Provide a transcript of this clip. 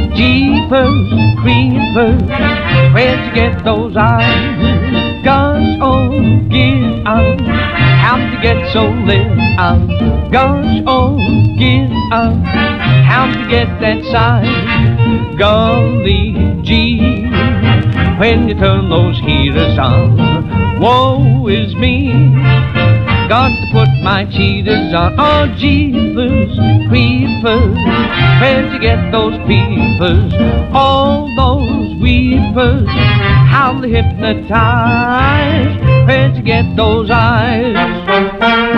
Jeepers, creepers, where'd you get those eyes? Gosh, oh, get out. How'd you get so lit out? Gosh, oh, get out. How'd you get that size? Golly gee, when you turn those heaters on, woe is me. Got to put my cheaters on. Oh, jeepers, creepers, where'd you get those peepers? All those weepers, how they hypnotize. Where'd you get those eyes?